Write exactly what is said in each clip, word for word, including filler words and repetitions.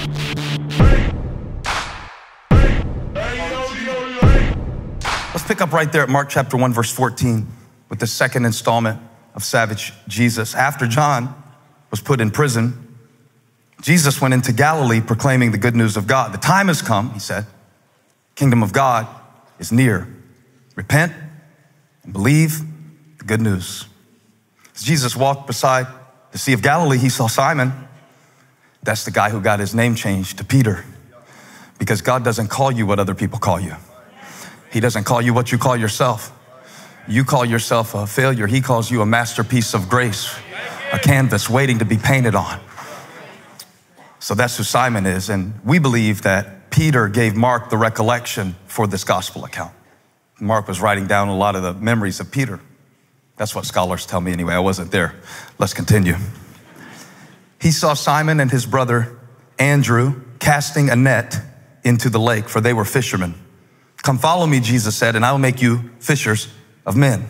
Let's pick up right there at Mark chapter one, verse fourteen, with the second installment of Savage Jesus. After John was put in prison, Jesus went into Galilee proclaiming the good news of God. The time has come, he said. Kingdom of God is near. Repent and believe the good news. As Jesus walked beside the Sea of Galilee, he saw Simon. That's the guy who got his name changed to Peter, because God doesn't call you what other people call you. He doesn't call you what you call yourself. You call yourself a failure. He calls you a masterpiece of grace, a canvas waiting to be painted on. So that's who Simon is. And we believe that Peter gave Mark the recollection for this gospel account. Mark was writing down a lot of the memories of Peter. That's what scholars tell me anyway. I wasn't there. Let's continue. He saw Simon and his brother Andrew casting a net into the lake, for they were fishermen. Come follow me, Jesus said, and I will make you fishers of men.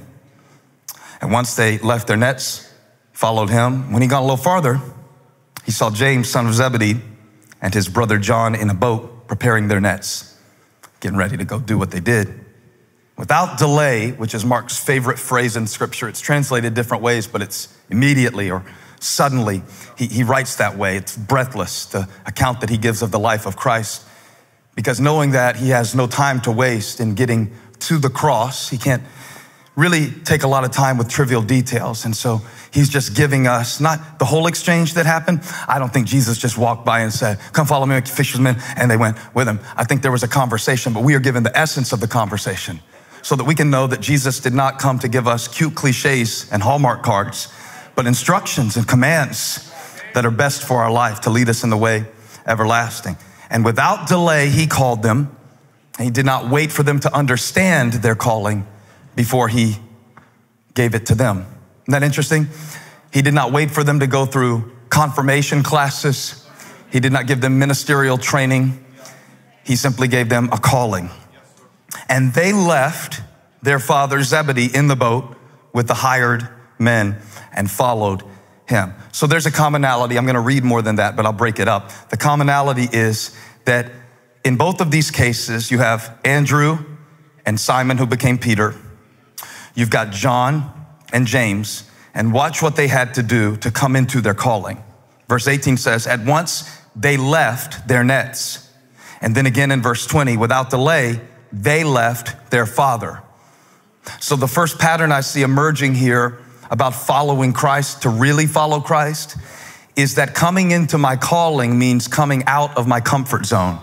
And once they left their nets, followed him. When he got a little farther, he saw James, son of Zebedee, and his brother John in a boat preparing their nets, getting ready to go do what they did. Without delay, which is Mark's favorite phrase in scripture. It's translated different ways, but it's immediately or suddenly. He, he writes that way. It's breathless, the account that he gives of the life of Christ. Because knowing that he has no time to waste in getting to the cross, he can't really take a lot of time with trivial details. And so he's just giving us not the whole exchange that happened. I don't think Jesus just walked by and said, come follow me, make you fishermen, and they went with him. I think there was a conversation, but we are given the essence of the conversation so that we can know that Jesus did not come to give us cute cliches and Hallmark cards, but instructions and commands that are best for our life to lead us in the way everlasting. And without delay, he called them. He did not wait for them to understand their calling before he gave it to them. Isn't that interesting? He did not wait for them to go through confirmation classes. He did not give them ministerial training. He simply gave them a calling. And they left their father Zebedee in the boat with the hired men and followed him. So there's a commonality. I'm going to read more than that, but I'll break it up. The commonality is that in both of these cases, you have Andrew and Simon, who became Peter. You've got John and James, and watch what they had to do to come into their calling. Verse eighteen says, at once they left their nets. And then again in verse twenty, without delay, they left their father. So the first pattern I see emerging here about following Christ, to really follow Christ, is that coming into my calling means coming out of my comfort zone.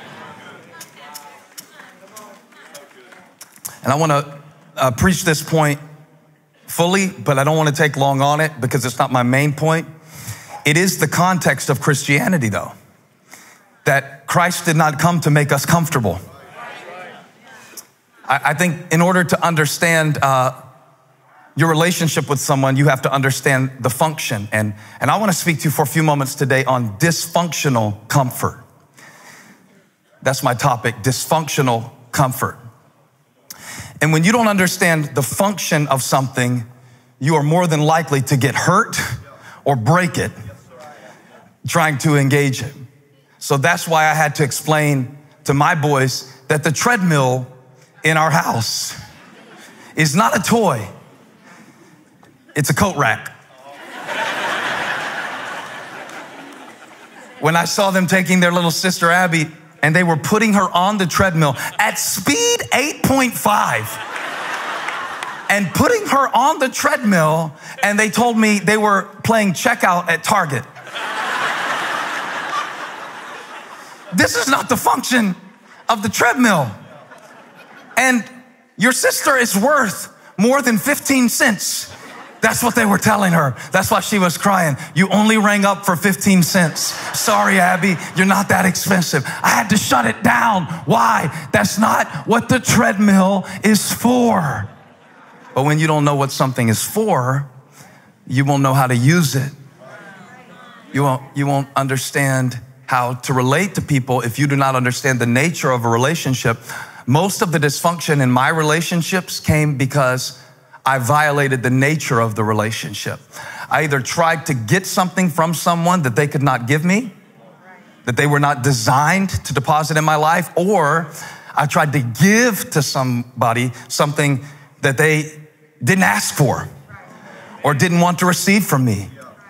And I want to uh, preach this point fully, but I don't want to take long on it because it's not my main point. It is the context of Christianity, though, that Christ did not come to make us comfortable. I, I think in order to understand uh, your relationship with someone, you have to understand the function. And, and I want to speak to you for a few moments today on dysfunctional comfort. That's my topic, dysfunctional comfort. And when you don't understand the function of something, you are more than likely to get hurt or break it trying to engage it. So that's why I had to explain to my boys that the treadmill in our house is not a toy. It's a coat rack. When I saw them taking their little sister Abby and they were putting her on the treadmill at speed eight point five and putting her on the treadmill, and they told me they were playing checkout at Target. This is not the function of the treadmill. And your sister is worth more than fifteen cents. That's what they were telling her. That's why she was crying. You only rang up for fifteen cents. Sorry, Abby, you're not that expensive. I had to shut it down. Why? That's not what the treadmill is for. But when you don't know what something is for, you won't know how to use it. You won't, you won't understand how to relate to people if you do not understand the nature of a relationship. Most of the dysfunction in my relationships came because I violated the nature of the relationship. I either tried to get something from someone that they could not give me, that they were not designed to deposit in my life, or I tried to give to somebody something that they didn't ask for or didn't want to receive from me.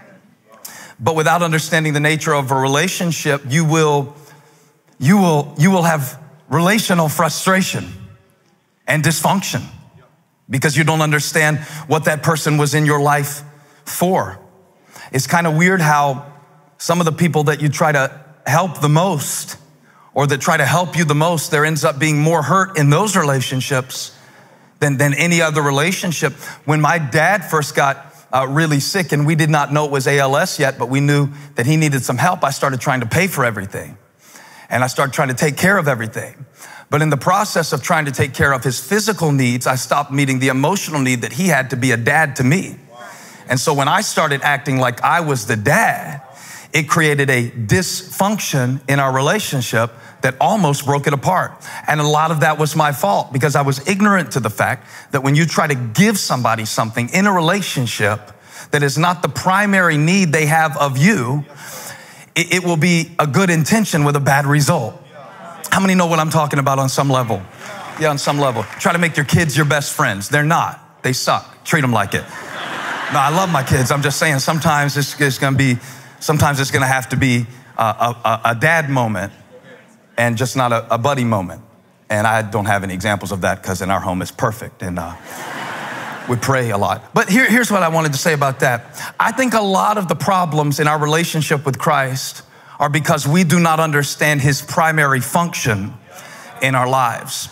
But without understanding the nature of a relationship, you will, you will, you will have relational frustration and dysfunction because you don't understand what that person was in your life for. It's kind of weird how some of the people that you try to help the most or that try to help you the most, there ends up being more hurt in those relationships than, than any other relationship. When my dad first got uh, really sick and we did not know it was A L S yet, but we knew that he needed some help, I started trying to pay for everything. And I started trying to take care of everything. But in the process of trying to take care of his physical needs, I stopped meeting the emotional need that he had to be a dad to me. And so when I started acting like I was the dad, it created a dysfunction in our relationship that almost broke it apart. And a lot of that was my fault because I was ignorant to the fact that when you try to give somebody something in a relationship that is not the primary need they have of you, it, it will be a good intention with a bad result. How many know what I'm talking about on some level? Yeah, on some level. Try to make your kids your best friends. They're not. They suck. Treat them like it. No, I love my kids. I'm just saying sometimes it's, it's going to be, sometimes it's going to have to be a, a, a dad moment and just not a, a buddy moment. And I don't have any examples of that because in our home it's perfect and uh, we pray a lot. But here, here's what I wanted to say about that. I think a lot of the problems in our relationship with Christ are because we do not understand his primary function in our lives.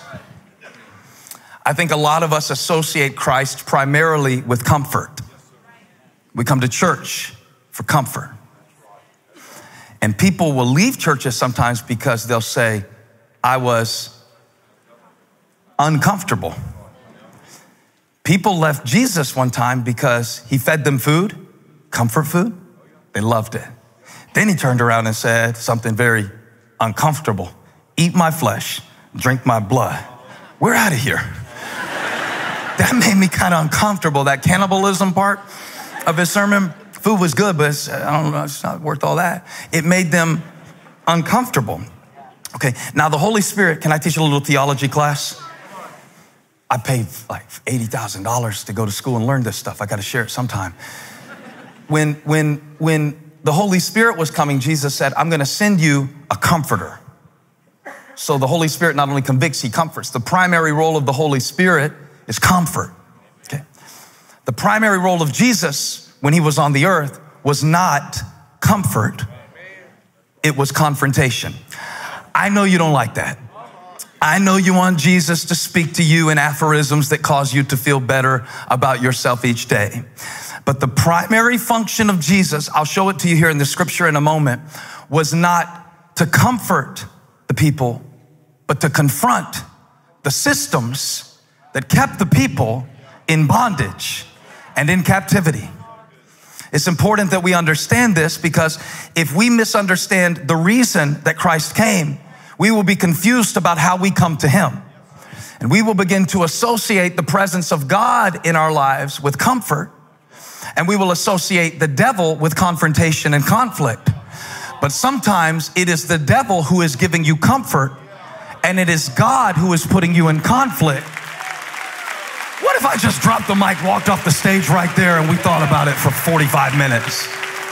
I think a lot of us associate Christ primarily with comfort. We come to church for comfort. And people will leave churches sometimes because they'll say, I was uncomfortable. People left Jesus one time because he fed them food, comfort food. They loved it. Then he turned around and said something very uncomfortable. Eat my flesh, drink my blood. We're out of here. That made me kind of uncomfortable, that cannibalism part of his sermon. Food was good, but it's, I don't know, it's not worth all that. It made them uncomfortable. Okay, now the Holy Spirit, can I teach you a little theology class? I paid like eighty thousand dollars to go to school and learn this stuff. I got to share it sometime. When, when, when the Holy Spirit was coming, Jesus said, I'm going to send you a comforter. So the Holy Spirit not only convicts, he comforts. The primary role of the Holy Spirit is comfort. Okay. The primary role of Jesus when he was on the earth was not comfort. It was confrontation. I know you don't like that. I know you want Jesus to speak to you in aphorisms that cause you to feel better about yourself each day. But the primary function of Jesus, I'll show it to you here in the scripture in a moment, was not to comfort the people, but to confront the systems that kept the people in bondage and in captivity. It's important that we understand this because if we misunderstand the reason that Christ came, we will be confused about how we come to him. And we will begin to associate the presence of God in our lives with comfort, and we will associate the devil with confrontation and conflict. But sometimes it is the devil who is giving you comfort, and it is God who is putting you in conflict. What if I just dropped the mic, walked off the stage right there, and we thought about it for forty-five minutes?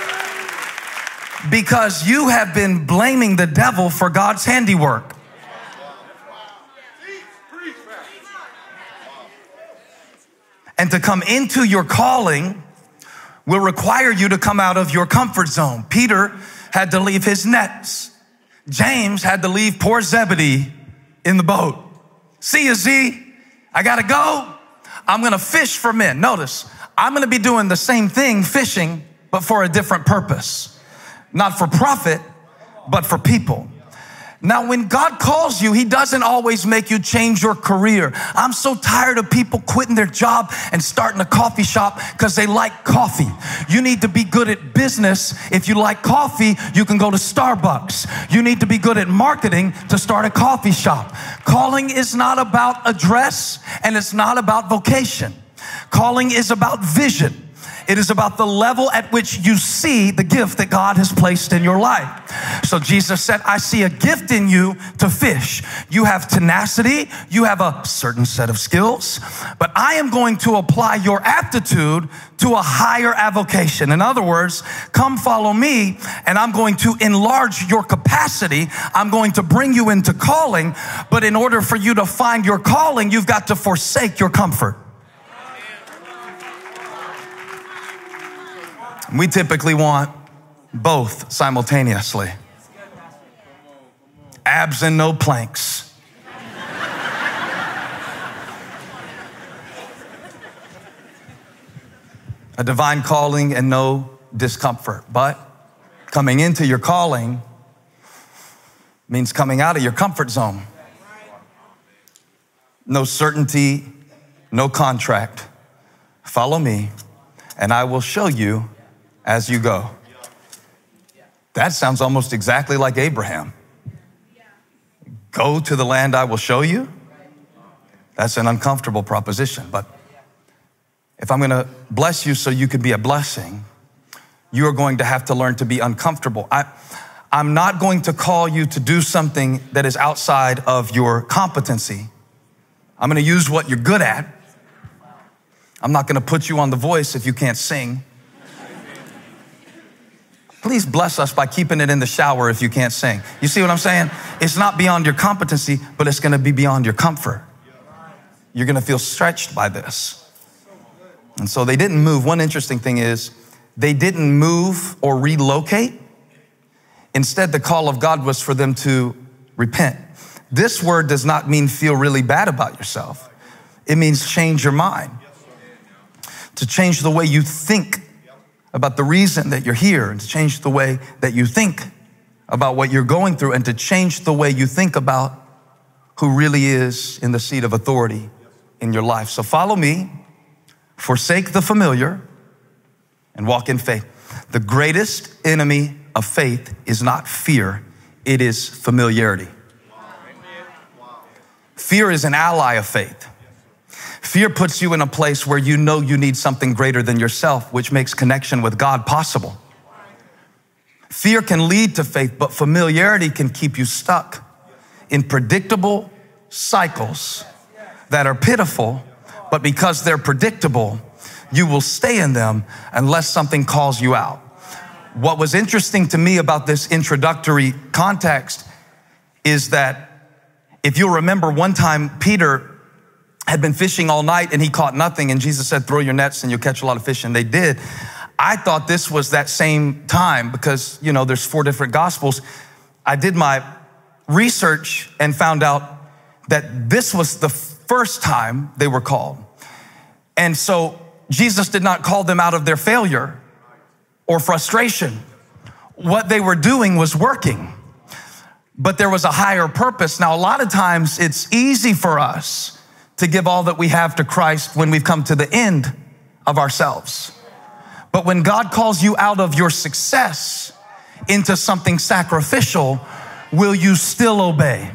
Because you have been blaming the devil for God's handiwork. And to come into your calling will require you to come out of your comfort zone. Peter had to leave his nets. James had to leave poor Zebedee in the boat. See you, Z. I gotta go. I'm gonna fish for men. Notice, I'm gonna be doing the same thing, fishing, but for a different purpose. Not for profit, but for people. Now, when God calls you, he doesn't always make you change your career. I'm so tired of people quitting their job and starting a coffee shop because they like coffee. You need to be good at business. If you like coffee, you can go to Starbucks. You need to be good at marketing to start a coffee shop. Calling is not about address, and it's not about vocation. Calling is about vision. It is about the level at which you see the gift that God has placed in your life. So Jesus said, I see a gift in you to fish. You have tenacity. You have a certain set of skills, but I am going to apply your aptitude to a higher avocation. In other words, come follow me and I'm going to enlarge your capacity. I'm going to bring you into calling, but in order for you to find your calling, you've got to forsake your comfort. We typically want both simultaneously. Abs and no planks. A divine calling and no discomfort. But coming into your calling means coming out of your comfort zone. No certainty, no contract. Follow me, and I will show you as you go. That sounds almost exactly like Abraham. Go to the land I will show you. That's an uncomfortable proposition, but if I'm going to bless you so you can be a blessing, you are going to have to learn to be uncomfortable. I, I'm not going to call you to do something that is outside of your competency. I'm going to use what you're good at. I'm not going to put you on The Voice if you can't sing. Please bless us by keeping it in the shower if you can't sing. You see what I'm saying? It's not beyond your competency, but it's going to be beyond your comfort. You're going to feel stretched by this. And so they didn't move. One interesting thing is they didn't move or relocate. Instead, the call of God was for them to repent. This word does not mean feel really bad about yourself. It means change your mind, to change the way you think about the reason that you're here, and to change the way that you think about what you're going through, and to change the way you think about who really is in the seat of authority in your life. So follow me. Forsake the familiar and walk in faith. The greatest enemy of faith is not fear, it is familiarity. Fear is an ally of faith. Fear puts you in a place where you know you need something greater than yourself, which makes connection with God possible. Fear can lead to faith, but familiarity can keep you stuck in predictable cycles that are pitiful. But because they're predictable, you will stay in them unless something calls you out. What was interesting to me about this introductory context is that if you'll remember, one time Peter had been fishing all night and he caught nothing, and Jesus said, throw your nets and you'll catch a lot of fish, and they did. I thought this was that same time because, you know, there's four different gospels. I did my research and found out that this was the first time they were called. And so Jesus did not call them out of their failure or frustration. What they were doing was working, but there was a higher purpose. Now, a lot of times it's easy for us to give all that we have to Christ when we've come to the end of ourselves. But when God calls you out of your success into something sacrificial, will you still obey?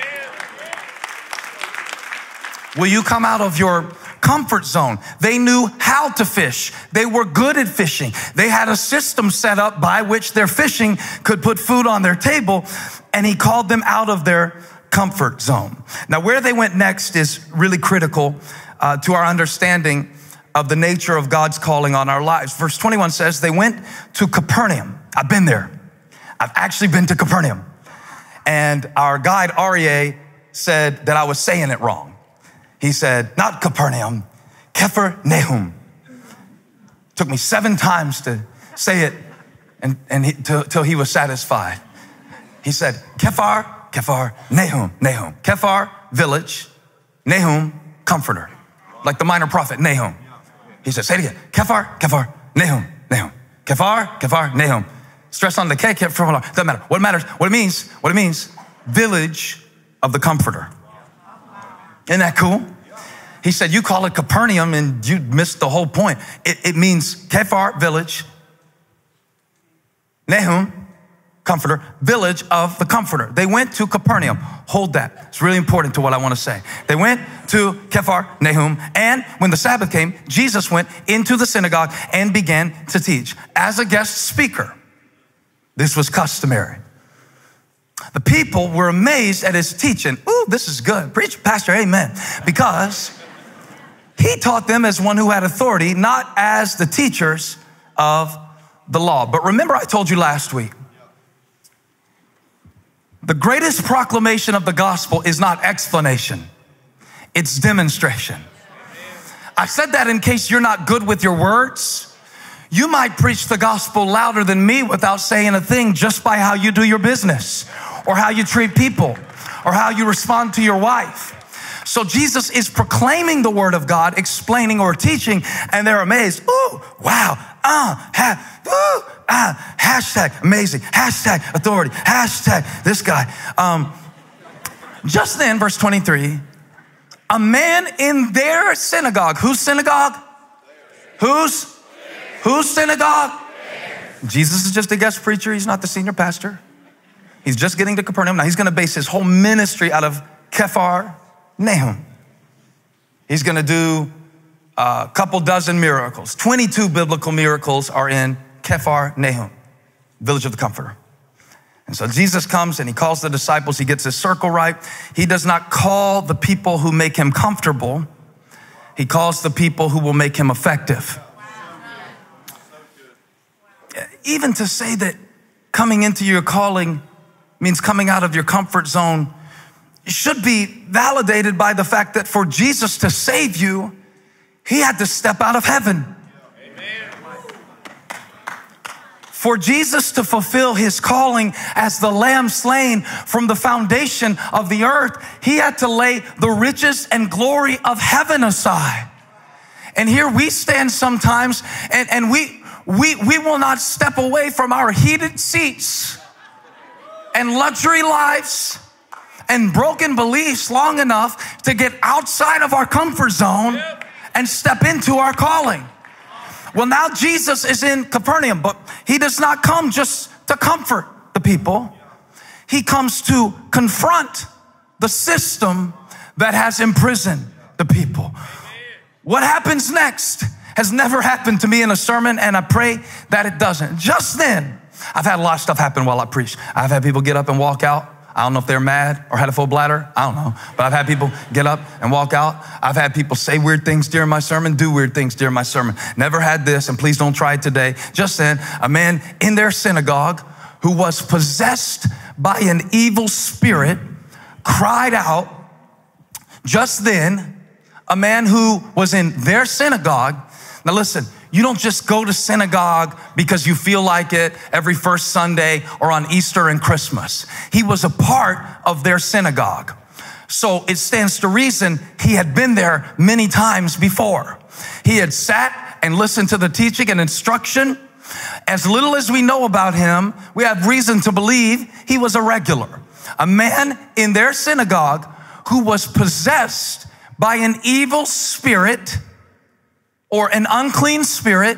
Will you come out of your comfort zone? They knew how to fish. They were good at fishing. They had a system set up by which their fishing could put food on their table, and he called them out of their comfort zone. Now, where they went next is really critical uh, to our understanding of the nature of God's calling on our lives. Verse twenty-one says they went to Capernaum. I've been there. I've actually been to Capernaum. And our guide, Aryeh, said that I was saying it wrong. He said, not Capernaum, Kephar-Nahum. Took me seven times to say it and, and he, till, till he was satisfied. He said, Kephar, Kephar, Nahum, Nahum. Kephar, village, Nahum, comforter. Like the minor prophet, Nahum. He said, say it again. Kephar, Kephar, Nahum, Nahum. Kephar, Kephar, Nahum. Stress on the K, Kephar, doesn't matter. What matters, what it means, what it means, village of the comforter. Isn't that cool? He said, you call it Capernaum and you missed the whole point. It, it means Kephar, village, Nahum, Comforter, village of the Comforter. They went to Capernaum. Hold that. It's really important to what I want to say. They went to Kephar Nahum, and when the Sabbath came, Jesus went into the synagogue and began to teach as a guest speaker. This was customary. The people were amazed at his teaching. Ooh, this is good. Preach, Pastor, amen. Because he taught them as one who had authority, not as the teachers of the law. But remember, I told you last week, the greatest proclamation of the gospel is not explanation, it's demonstration. I said that in case you're not good with your words. You might preach the gospel louder than me without saying a thing, just by how you do your business or how you treat people or how you respond to your wife. So Jesus is proclaiming the word of God, explaining or teaching, and they're amazed. Ooh, wow, uh, ha, ooh, ah, hashtag amazing, hashtag authority, hashtag this guy. Um, just then, verse twenty-three, a man in their synagogue. Whose synagogue? Whose? Whose synagogue? Jesus is just a guest preacher. He's not the senior pastor. He's just getting to Capernaum. Now he's going to base his whole ministry out of Kephar Nahum. He's going to do a couple dozen miracles. twenty-two biblical miracles are in Kephar Nahum, village of the Comforter. And so Jesus comes and he calls the disciples. He gets his circle right. He does not call the people who make him comfortable. He calls the people who will make him effective. Even to say that coming into your calling means coming out of your comfort zone should be validated by the fact that for Jesus to save you, he had to step out of heaven. For Jesus to fulfill his calling as the lamb slain from the foundation of the earth, he had to lay the riches and glory of heaven aside. And here we stand sometimes and, and we, we, we will not step away from our heated seats and luxury lives and broken beliefs long enough to get outside of our comfort zone and step into our calling. Well, now Jesus is in Capernaum, but he does not come just to comfort the people. He comes to confront the system that has imprisoned the people. What happens next has never happened to me in a sermon, and I pray that it doesn't. Just then, I've had a lot of stuff happen while I preach. I've had people get up and walk out. I don't know if they're mad or had a full bladder. I don't know. But I've had people get up and walk out. I've had people say weird things during my sermon, do weird things during my sermon. Never had this, and please don't try it today. Just then, a man in their synagogue who was possessed by an evil spirit cried out. Just then, a man who was in their synagogue. Now listen, you don't just go to synagogue because you feel like it every first Sunday or on Easter and Christmas. He was a part of their synagogue. So it stands to reason he had been there many times before. He had sat and listened to the teaching and instruction. As little as we know about him, we have reason to believe he was a regular. A man in their synagogue who was possessed by an evil spirit or an unclean spirit,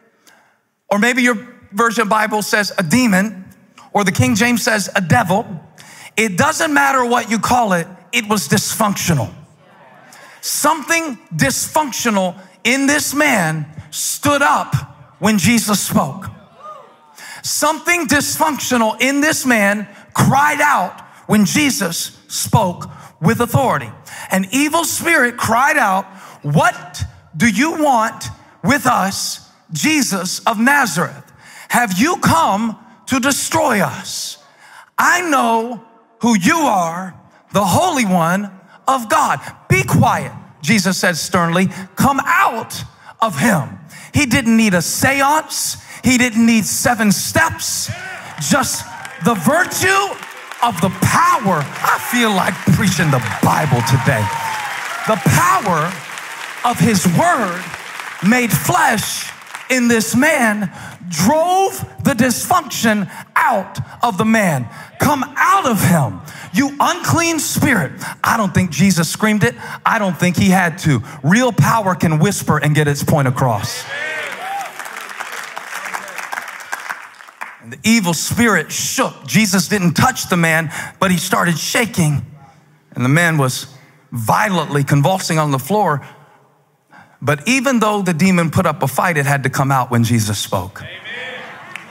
or maybe your version of Bible says a demon, or the King James says a devil. It doesn't matter what you call it, it was dysfunctional. Something dysfunctional in this man stood up when Jesus spoke. Something dysfunctional in this man cried out when Jesus spoke with authority. An evil spirit cried out, "What do you want with us, Jesus of Nazareth? Have you come to destroy us? I know who you are, the Holy One of God." Be quiet, Jesus said sternly. Come out of him. He didn't need a seance. He didn't need seven steps. Just the virtue of the power. I feel like preaching the Bible today. The power of his word made flesh in this man drove the dysfunction out of the man. Come out of him, you unclean spirit. I don't think Jesus screamed it. I don't think he had to. Real power can whisper and get its point across. The evil spirit shook. Jesus didn't touch the man, but he started shaking. And the man was violently convulsing on the floor. But even though the demon put up a fight, it had to come out when Jesus spoke. Amen.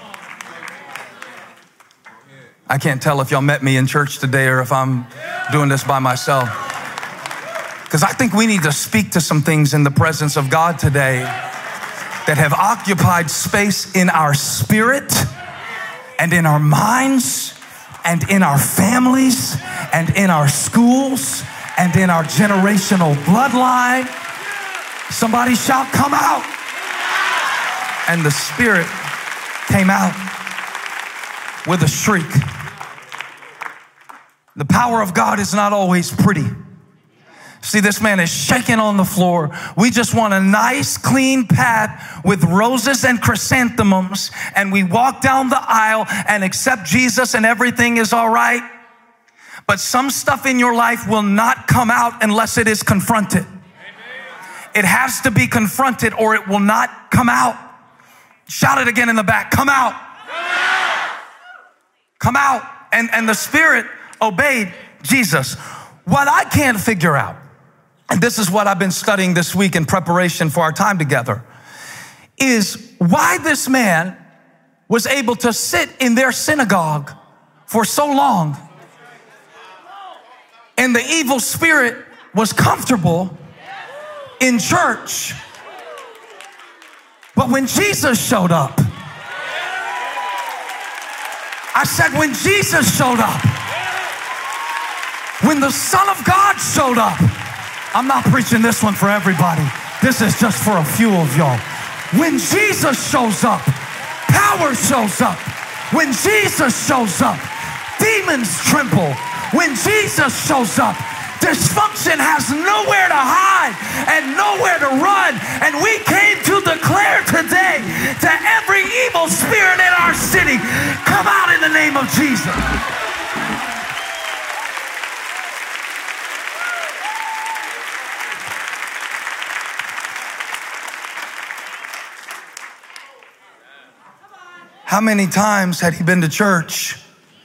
I can't tell if y'all met me in church today or if I'm doing this by myself. Because I think we need to speak to some things in the presence of God today that have occupied space in our spirit and in our minds and in our families and in our schools and in our generational bloodline. Somebody shout, come out. And the spirit came out with a shriek. The power of God is not always pretty. See, this man is shaking on the floor. We just want a nice, clean path with roses and chrysanthemums, and we walk down the aisle and accept Jesus and everything is all right. But some stuff in your life will not come out unless it is confronted. It has to be confronted or it will not come out. Shout it again in the back. Come out. Come out. Come out. And, and the spirit obeyed Jesus. What I can't figure out, and this is what I've been studying this week in preparation for our time together, is why this man was able to sit in their synagogue for so long and the evil spirit was comfortable in church. But when Jesus showed up, I said when Jesus showed up, when the Son of God showed up, I'm not preaching this one for everybody. This is just for a few of y'all. When Jesus shows up, power shows up. When Jesus shows up, demons tremble. When Jesus shows up, dysfunction has nowhere to hide and nowhere to run. And we came to declare today to every evil spirit in our city, come out in the name of Jesus. How many times had he been to church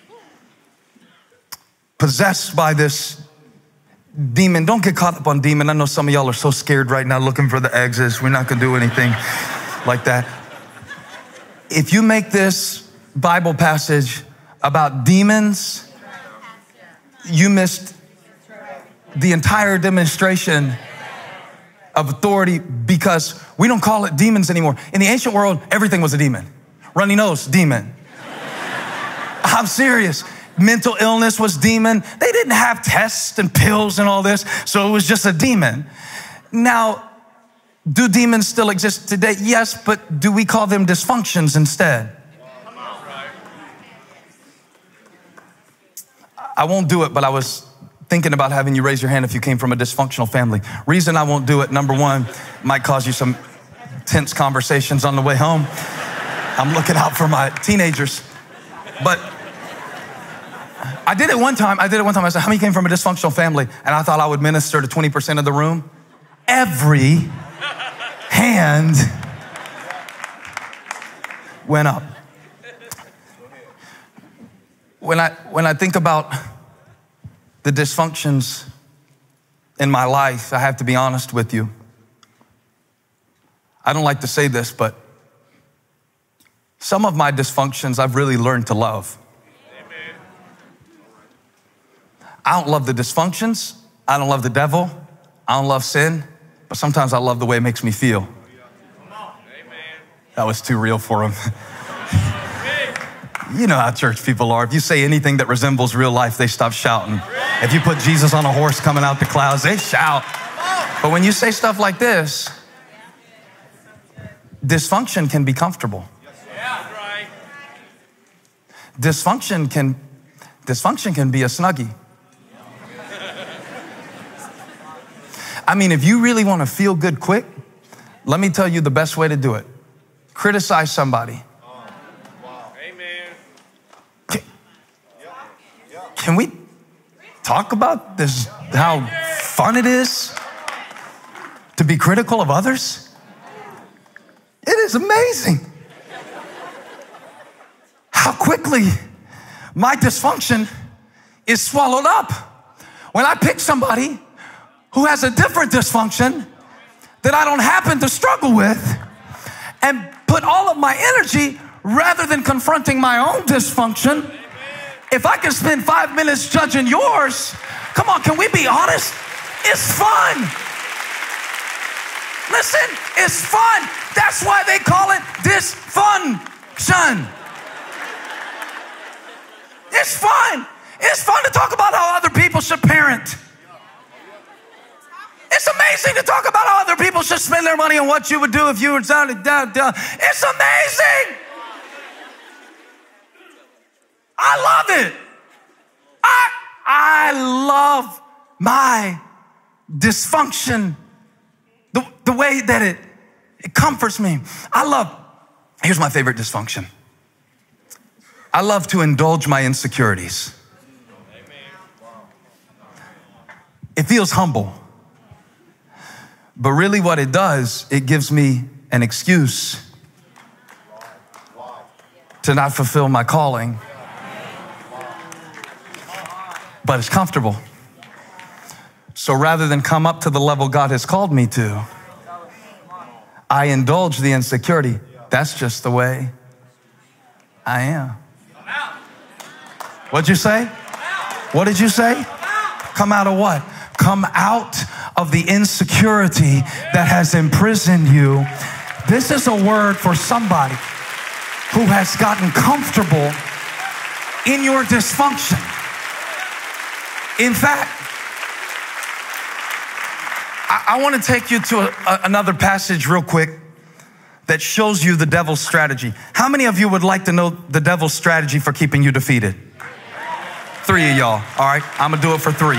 possessed by this demon? Don't get caught up on demon. I know some of y'all are so scared right now looking for the exits. We're not going to do anything like that. If you make this Bible passage about demons, you missed the entire demonstration of authority, because we don't call it demons anymore. In the ancient world, everything was a demon. Runny nose, demon. I'm serious. Mental illness was demon. They didn't have tests and pills and all this, so it was just a demon. Now, do demons still exist today? Yes, but do we call them dysfunctions instead? I won't do it, but I was thinking about having you raise your hand if you came from a dysfunctional family. Reason I won't do it, number one, might cause you some tense conversations on the way home. I'm looking out for my teenagers. But I did it one time. I did it one time. I said, how many came from a dysfunctional family? And I thought I would minister to twenty percent of the room. Every hand went up. When I, when I think about the dysfunctions in my life, I have to be honest with you. I don't like to say this, but some of my dysfunctions I've really learned to love. Amen. I don't love the dysfunctions. I don't love the devil. I don't love sin, but sometimes I love the way it makes me feel. That was too real for him. You know how church people are. If you say anything that resembles real life, they stop shouting. If you put Jesus on a horse coming out the clouds, they shout. But when you say stuff like this, dysfunction can be comfortable. Dysfunction can, dysfunction can be a Snuggie. I mean, if you really want to feel good quick, let me tell you the best way to do it. Criticize somebody. Can, can we talk about this, how fun it is to be critical of others? It is amazing how quickly my dysfunction is swallowed up when I pick somebody who has a different dysfunction that I don't happen to struggle with and put all of my energy rather than confronting my own dysfunction. If I can spend five minutes judging yours, come on, can we be honest? It's fun. Listen, it's fun. That's why they call it dysfunction. It's fun. It's fun to talk about how other people should parent. It's amazing to talk about how other people should spend their money on what you would do if you were down and down, down. It's amazing. I love it. I, I love my dysfunction. The, the way that it, it comforts me. I love, here's my favorite dysfunction. I love to indulge my insecurities. It feels humble. But really what it does, it gives me an excuse to not fulfill my calling. But it's comfortable. So rather than come up to the level God has called me to, I indulge the insecurity. That's just the way I am. What'd you say? What did you say? Come out of what? Come out of the insecurity that has imprisoned you. This is a word for somebody who has gotten comfortable in your dysfunction. In fact, I, I want to take you to a, a, another passage real quick that shows you the devil's strategy. How many of you would like to know the devil's strategy for keeping you defeated? Three of y'all. All right, I'm going to do it for three.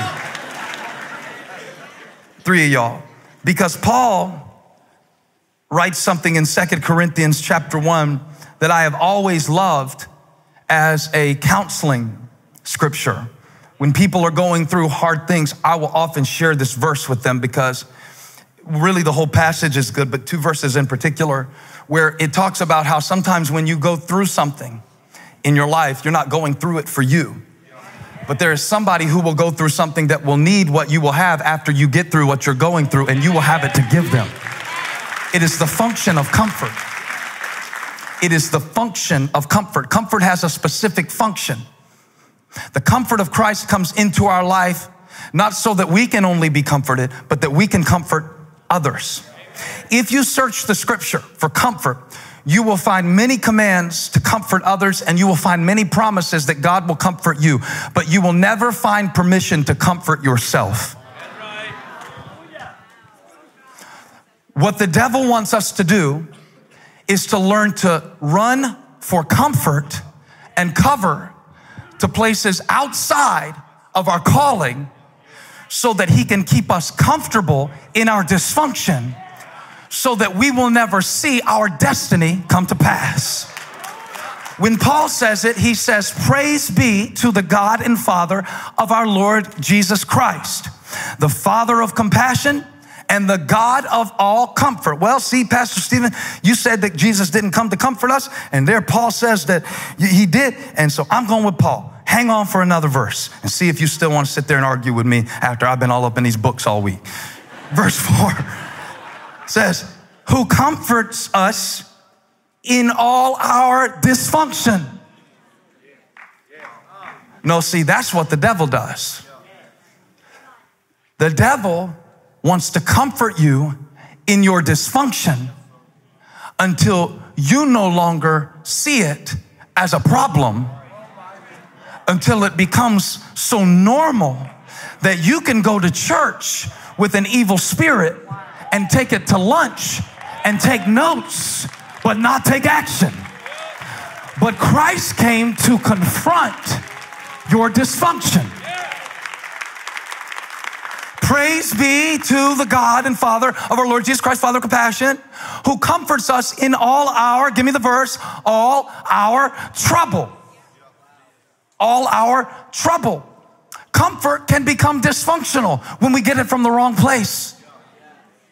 Three of y'all. Because Paul writes something in Second Corinthians chapter one that I have always loved as a counseling scripture. When people are going through hard things, I will often share this verse with them because really the whole passage is good, but two verses in particular where it talks about how sometimes when you go through something in your life, you're not going through it for you. But there is somebody who will go through something that will need what you will have after you get through what you're going through, and you will have it to give them. It is the function of comfort. It is the function of comfort. Comfort has a specific function. The comfort of Christ comes into our life, not so that we can only be comforted, but that we can comfort others. If you search the scripture for comfort, you will find many commands to comfort others, and you will find many promises that God will comfort you, but you will never find permission to comfort yourself. What the devil wants us to do is to learn to run for comfort and cover to places outside of our calling so that he can keep us comfortable in our dysfunction, so that we will never see our destiny come to pass. When Paul says it, he says, praise be to the God and Father of our Lord Jesus Christ, the Father of compassion and the God of all comfort. Well, see, Pastor Stephen, you said that Jesus didn't come to comfort us, and there Paul says that he did, and so I'm going with Paul. Hang on for another verse and see if you still want to sit there and argue with me after I've been all up in these books all week. Verse four. Says, who comforts us in all our dysfunction. No, see, that's what the devil does. The devil wants to comfort you in your dysfunction until you no longer see it as a problem, until it becomes so normal that you can go to church with an evil spirit and take it to lunch and take notes, but not take action. But Christ came to confront your dysfunction. Praise be to the God and Father of our Lord Jesus Christ, Father of compassion, who comforts us in all our, give me the verse, all our trouble. All our trouble. Comfort can become dysfunctional when we get it from the wrong place.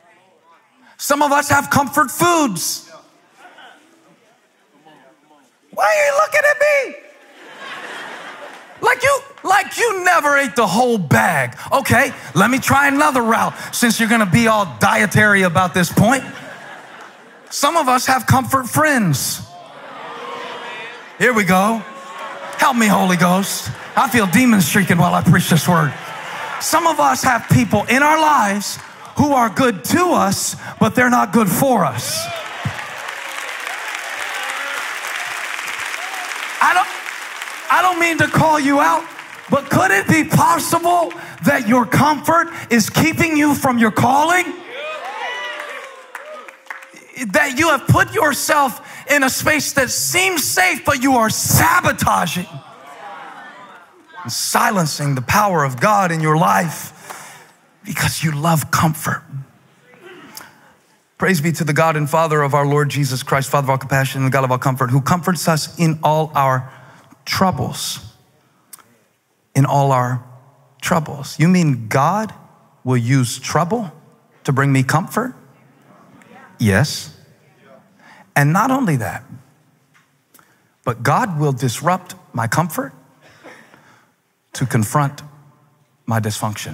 Some of us have comfort foods. Why are you looking at me? Like you, like you never ate the whole bag. Okay, let me try another route since you're gonna be all dietary about this point. Some of us have comfort friends. Here we go. Help me, Holy Ghost. I feel demons shrieking while I preach this word. Some of us have people in our lives who are good to us, but they're not good for us. I don't, I don't mean to call you out, but could it be possible that your comfort is keeping you from your calling? That you have put yourself in a space that seems safe, but you are sabotaging and silencing the power of God in your life because you love comfort. Praise be to the God and Father of our Lord Jesus Christ, Father of all compassion and God of all comfort, who comforts us in all our troubles. In all our troubles. You mean God will use trouble to bring me comfort? Yes. And not only that, but God will disrupt my comfort to confront my dysfunction.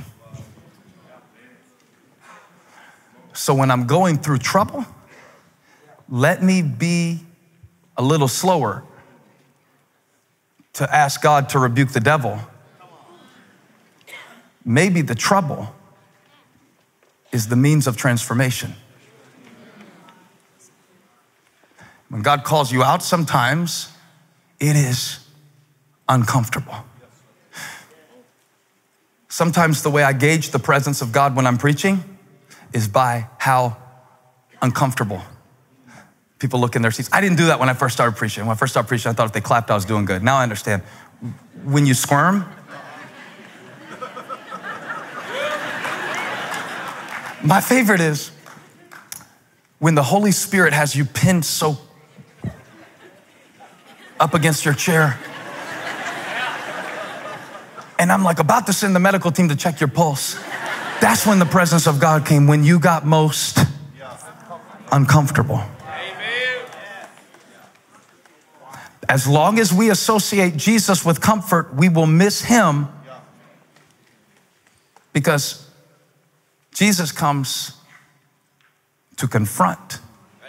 So when I'm going through trouble, let me be a little slower to ask God to rebuke the devil. Maybe the trouble is the means of transformation. When God calls you out, sometimes it is uncomfortable. Sometimes the way I gauge the presence of God when I'm preaching is by how uncomfortable people look in their seats. I didn't do that when I first started preaching. When I first started preaching, I thought if they clapped, I was doing good. Now I understand. When you squirm, my favorite is when the Holy Spirit has you pinned so up against your chair. And I'm like about to send the medical team to check your pulse. That's when the presence of God came, when you got most uncomfortable. As long as we associate Jesus with comfort, we will miss him because Jesus comes to confront.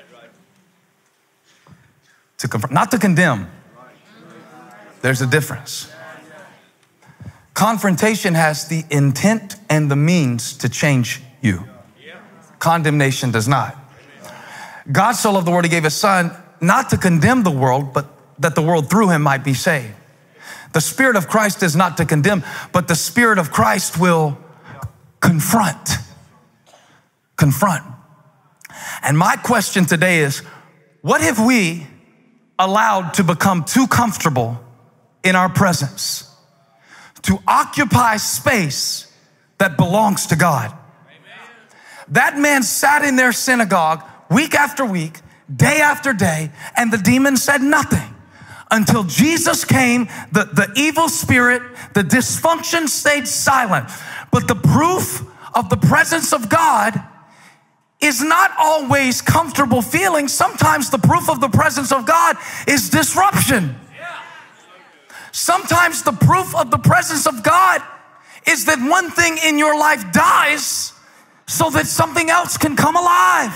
To confront, not to condemn. There's a difference. Confrontation has the intent and the means to change you. Condemnation does not. God so loved the world, he gave his son, not to condemn the world, but that the world through him might be saved. The Spirit of Christ is not to condemn, but the Spirit of Christ will confront. Confront. And my question today is, what have we allowed to become too comfortable in our presence, to occupy space that belongs to God? Amen. That man sat in their synagogue week after week, day after day, and the demon said nothing until Jesus came. The, the evil spirit, the dysfunction stayed silent. But the proof of the presence of God is not always comfortable feeling. Sometimes the proof of the presence of God is disruption. Sometimes the proof of the presence of God is that one thing in your life dies so that something else can come alive.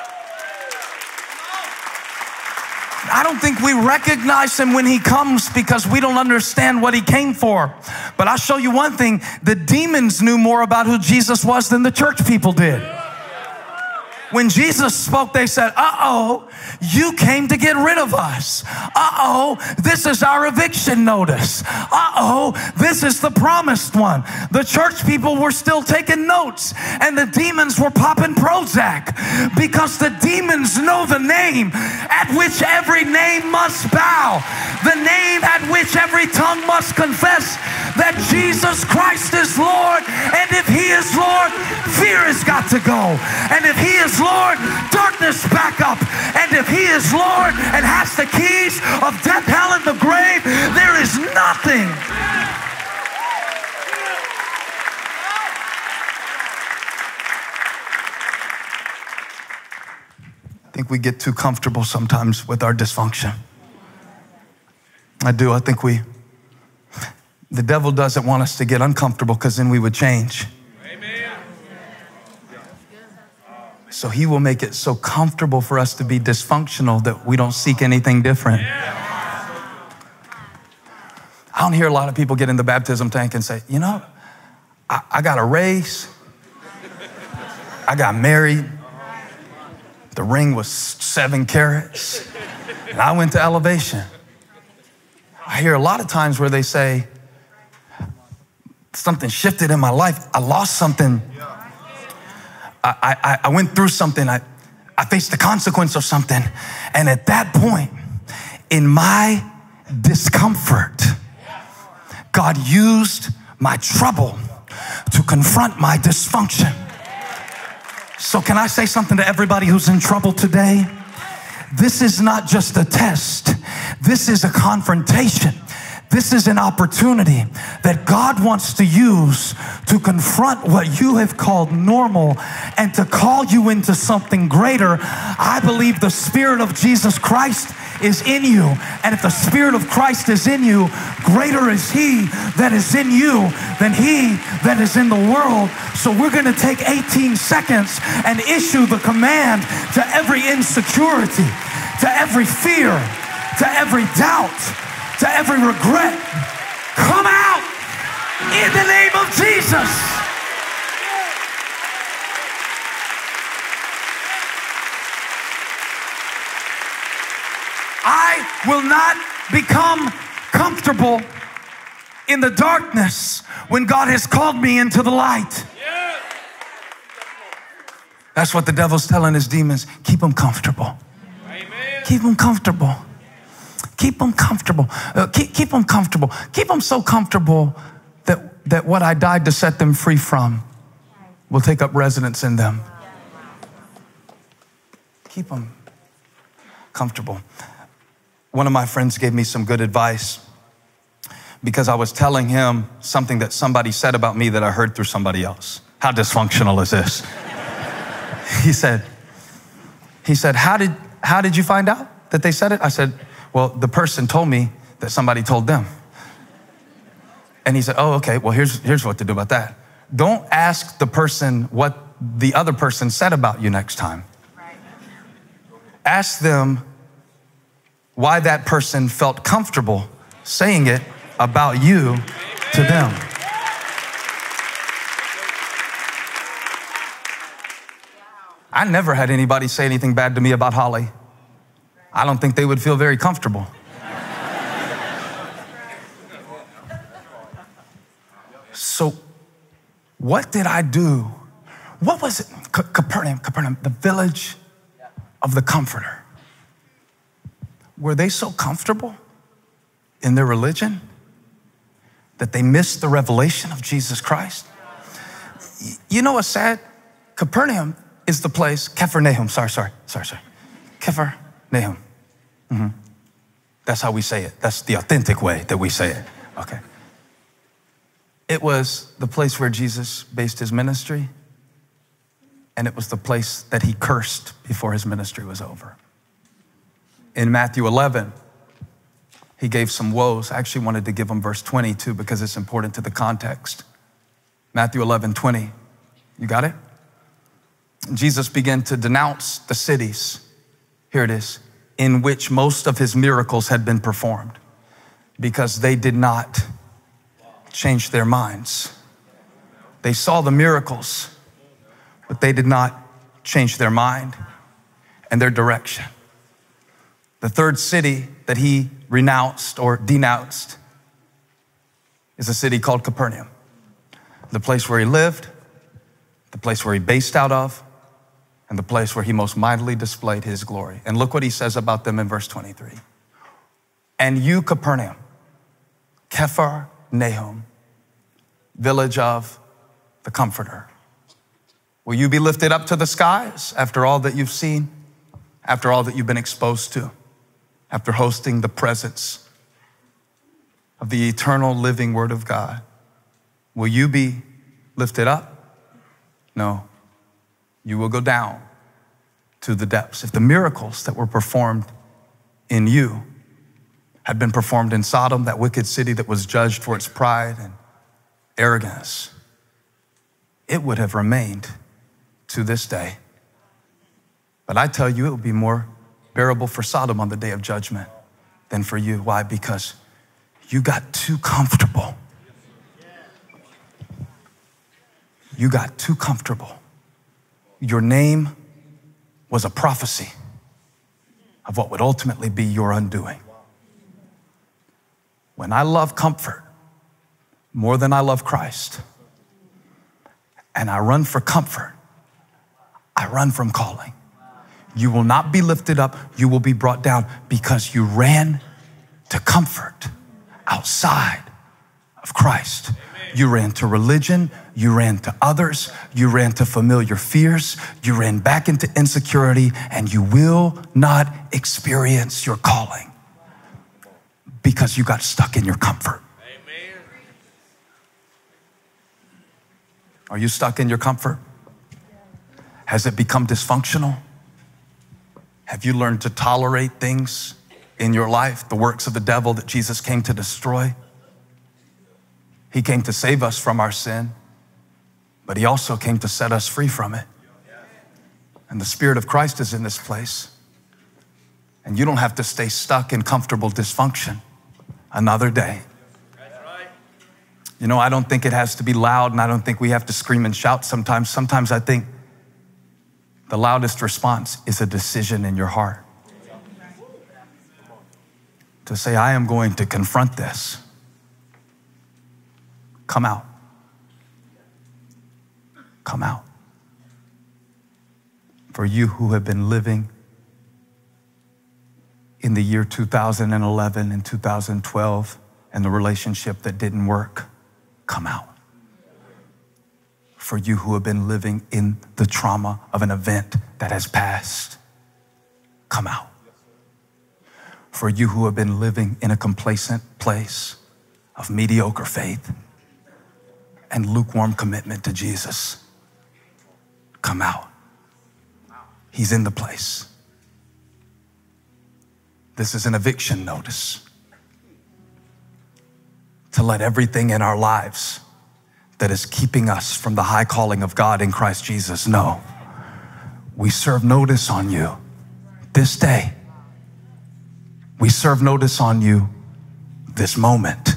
I don't think we recognize him when he comes because we don't understand what he came for. But I'll show you one thing. The demons knew more about who Jesus was than the church people did. When Jesus spoke, they said, uh-oh, you came to get rid of us. Uh-oh, this is our eviction notice. Uh-oh, this is the promised one. The church people were still taking notes, and the demons were popping Prozac because the demons know the name at which every name must bow, the name at which every tongue must confess that Jesus Christ is Lord. And if he is Lord, fear has got to go. And if he is Lord, darkness back up. And if he is Lord and has the keys of death, hell, and the grave, there is nothing. I think we get too comfortable sometimes with our dysfunction. I do. I think we, the devil doesn't want us to get uncomfortable because then we would change. Amen. So he will make it so comfortable for us to be dysfunctional that we don't seek anything different. I don't hear a lot of people get in the baptism tank and say, you know, I, I got a raise. I got married. The ring was seven carats. And I went to Elevation. I hear a lot of times where they say, something shifted in my life. I lost something. I, I, I went through something. I, I faced the consequence of something. And at that point, in my discomfort, God used my trouble to confront my dysfunction. So can I say something to everybody who's in trouble today? This is not just a test. This is a confrontation. This is an opportunity that God wants to use to confront what you have called normal and to call you into something greater. I believe the Spirit of Jesus Christ is in you. And if the Spirit of Christ is in you, greater is He that is in you than he that is in the world. So we're going to take eighteen seconds and issue the command to every insecurity, to every fear, to every doubt, to every regret. Come out in the name of Jesus. I will not become comfortable in the darkness when God has called me into the light. That's what the devil's telling his demons. Keep them comfortable. Amen. Keep them comfortable. Keep them comfortable. Uh, keep, keep them comfortable. Keep them so comfortable that, that what I died to set them free from will take up residence in them. Keep them comfortable. One of my friends gave me some good advice because I was telling him something that somebody said about me that I heard through somebody else. How dysfunctional is this? He said, he said, how did, how did you find out that they said it? I said, well, the person told me that somebody told them. And he said, oh, okay, well, here's, here's what to do about that. Don't ask the person what the other person said about you next time. Ask them why that person felt comfortable saying it about you to them. I never had anybody say anything bad to me about Holly. I don't think they would feel very comfortable. So what did I do? What was it? C- Capernaum, Capernaum, the village of the Comforter. Were they so comfortable in their religion that they missed the revelation of Jesus Christ? You know what's sad? Capernaum is the place, Capharnaum, sorry, sorry, sorry, sorry. Capharnaum. Mm-hmm. That's how we say it. That's the authentic way that we say it. Okay. It was the place where Jesus based his ministry, and it was the place that he cursed before his ministry was over. In Matthew eleven, he gave some woes. I actually wanted to give them verse twenty too because it's important to the context. Matthew eleven, twenty. You got it? Jesus began to denounce the cities. Here it is. In which most of his miracles had been performed because they did not change their minds. They saw the miracles, but they did not change their mind and their direction. The third city that he renounced or denounced is a city called Capernaum, the place where he lived, the place where he based out of, and the place where he most mightily displayed his glory. And look what he says about them in verse twenty-three. And you, Capernaum, Capharnaum, village of the Comforter, will you be lifted up to the skies after all that you've seen, after all that you've been exposed to, after hosting the presence of the eternal living Word of God? Will you be lifted up? No. You will go down to the depths. If the miracles that were performed in you had been performed in Sodom, that wicked city that was judged for its pride and arrogance, it would have remained to this day. But I tell you, it would be more bearable for Sodom on the day of judgment than for you. Why? Because you got too comfortable. You got too comfortable. Your name was a prophecy of what would ultimately be your undoing. When I love comfort more than I love Christ, and I run for comfort, I run from calling. You will not be lifted up, you will be brought down because you ran to comfort outside of Christ. You ran to religion, you ran to others, you ran to familiar fears, you ran back into insecurity, and you will not experience your calling because you got stuck in your comfort. Amen. Are you stuck in your comfort? Has it become dysfunctional? Have you learned to tolerate things in your life, the works of the devil that Jesus came to destroy? He came to save us from our sin, but he also came to set us free from it. And the Spirit of Christ is in this place. And you don't have to stay stuck in comfortable dysfunction another day. You know, I don't think it has to be loud, and I don't think we have to scream and shout sometimes. Sometimes I think the loudest response is a decision in your heart to say, I am going to confront this. Come out. Come out. For you who have been living in the year two thousand eleven and two thousand twelve and the relationship that didn't work, come out. For you who have been living in the trauma of an event that has passed, come out. For you who have been living in a complacent place of mediocre faith and lukewarm commitment to Jesus, come out. He's in the place. This is an eviction notice to let everything in our lives that is keeping us from the high calling of God in Christ Jesus know. We serve notice on you this day. We serve notice on you this moment.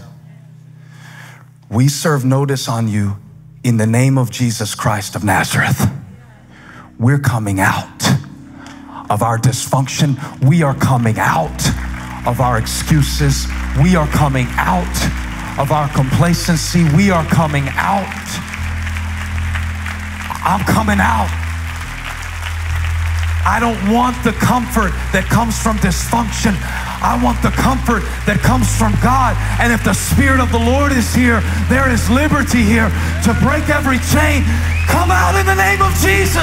We serve notice on you in the name of Jesus Christ of Nazareth. We're coming out of our dysfunction. We are coming out of our excuses. We are coming out of our complacency. We are coming out. I'm coming out. I don't want the comfort that comes from dysfunction. I want the comfort that comes from God. And if the Spirit of the Lord is here, there is liberty here to break every chain. Come out in the name of Jesus.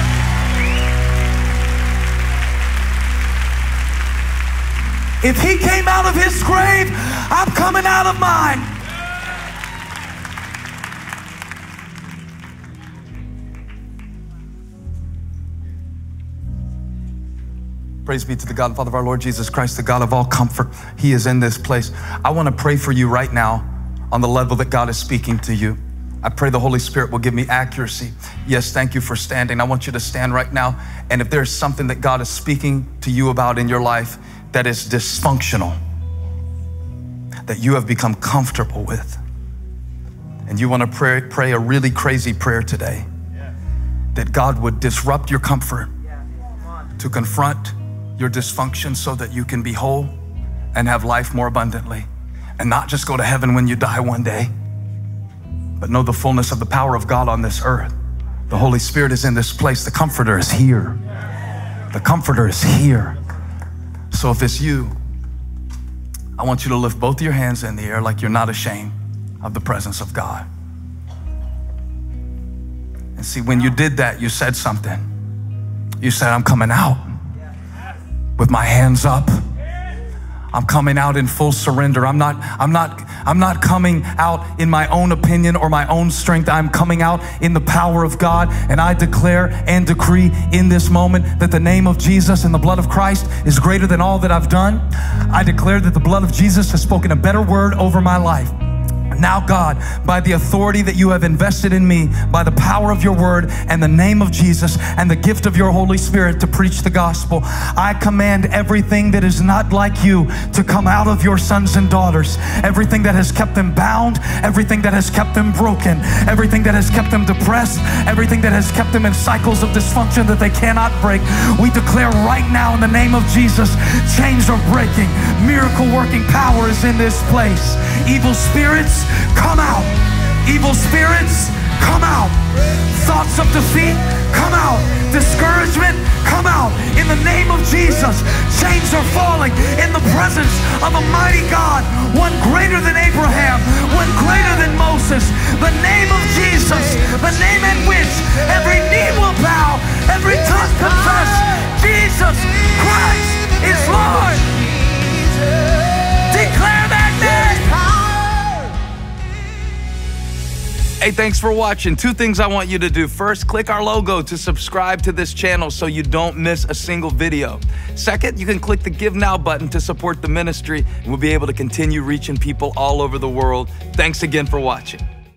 If he came out of his grave, I'm coming out of mine. Praise be to the God and Father of our Lord Jesus Christ, the God of all comfort. He is in this place. I want to pray for you right now on the level that God is speaking to you. I pray the Holy Spirit will give me accuracy. Yes, thank you for standing. I want you to stand right now. And if there's something that God is speaking to you about in your life that is dysfunctional, that you have become comfortable with, and you want to pray, pray a really crazy prayer today, that God would disrupt your comfort to confront your dysfunction so that you can be whole and have life more abundantly, and not just go to heaven when you die one day, but know the fullness of the power of God on this earth. The Holy Spirit is in this place. The Comforter is here. The Comforter is here. So if it's you, I want you to lift both of your hands in the air like you're not ashamed of the presence of God. And see, when you did that, you said something. You said, I'm coming out with my hands up. I'm coming out in full surrender. I'm not, I'm not, I'm not coming out in my own opinion or my own strength. I'm coming out in the power of God. And I declare and decree in this moment that the name of Jesus and the blood of Christ is greater than all that I've done. I declare that the blood of Jesus has spoken a better word over my life. Now, God, by the authority that you have invested in me, by the power of your word and the name of Jesus and the gift of your Holy Spirit to preach the gospel, I command everything that is not like you to come out of your sons and daughters. Everything that has kept them bound, everything that has kept them broken, everything that has kept them depressed, everything that has kept them in cycles of dysfunction that they cannot break. We declare right now in the name of Jesus, chains are breaking. Miracle working power is in this place. Evil spirits, come out. Evil spirits, come out. Thoughts of defeat, come out. Discouragement, come out. In the name of Jesus, chains are falling in the presence of a mighty God, one greater than Abraham, one greater than Moses. The name of Jesus, the name in which every knee will bow, every tongue confess, Jesus Christ is Lord. Declare that name. Hey, thanks for watching. Two things I want you to do. First, click our logo to subscribe to this channel so you don't miss a single video. Second, you can click the Give Now button to support the ministry, and we'll be able to continue reaching people all over the world. Thanks again for watching.